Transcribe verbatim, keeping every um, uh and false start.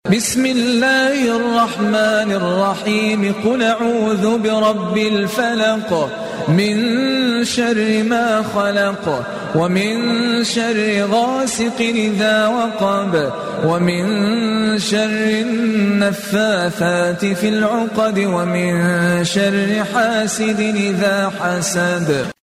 بسم الله الرحمن الرحيم قل أعوذ برب الفلق من شر ما خلق ومن شر غاسق إذا وقب ومن شر النفاثات في العقد ومن شر حاسد إذا حسد.